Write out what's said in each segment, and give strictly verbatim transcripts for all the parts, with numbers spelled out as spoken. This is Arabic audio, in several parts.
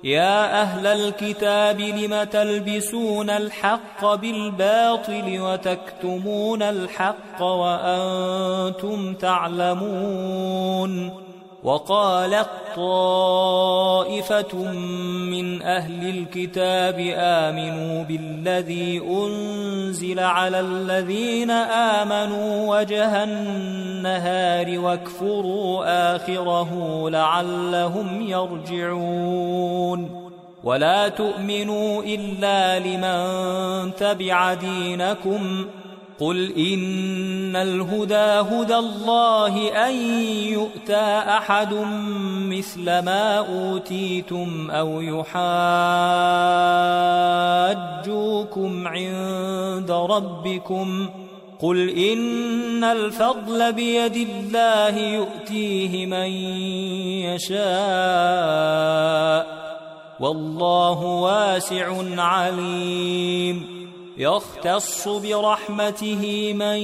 يا أهل الكتاب لم تلبسون الحق بالباطل وتكتمون الحق وأنتم تعلمون وقالت طائفة من أهل الكتاب آمنوا بالذي أنزل على الذين آمنوا وجه النهار واكفروا آخره لعلهم يرجعون ولا تؤمنوا إلا لمن تبع دينكم قل إن الهدى هدى الله أن يؤتى أحد مثل ما أوتيتم أو يحاجوكم عند ربكم قل إن الفضل بيد الله يؤتيه من يشاء والله واسع عليم يختص برحمته من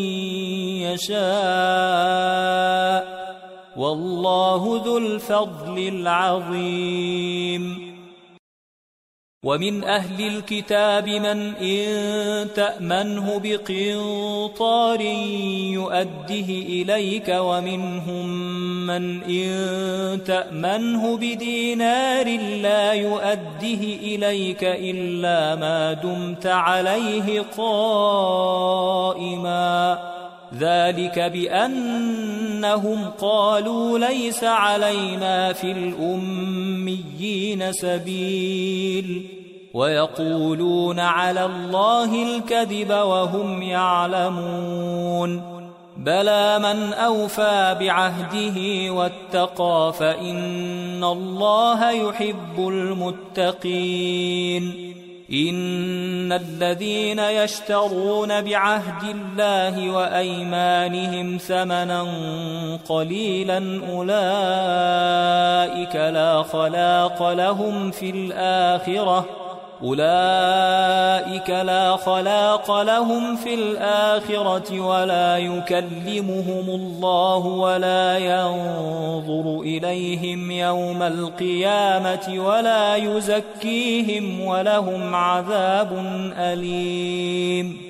يشاء والله ذو الفضل العظيم ومن أهل الكتاب من إن تأمنه بقنطار يؤده إليك ومنهم من إن تأمنه بدينار لا يؤده إليك إلا ما دمت عليه قائما ذلك بأنهم قالوا ليس علينا في الأميين سبيل ويقولون على الله الكذب وهم يعلمون بلى من أوفى بعهده واتقى فإن الله يحب المتقين إن الذين يشترون بعهد الله وأيمانهم ثمنا قليلا أولئك لا خلاق لهم في الآخرة أولئك لا خلاق لهم في الآخرة ولا يكلمهم الله ولا ينظر إليهم يوم القيامة ولا يزكيهم ولهم عذاب أليم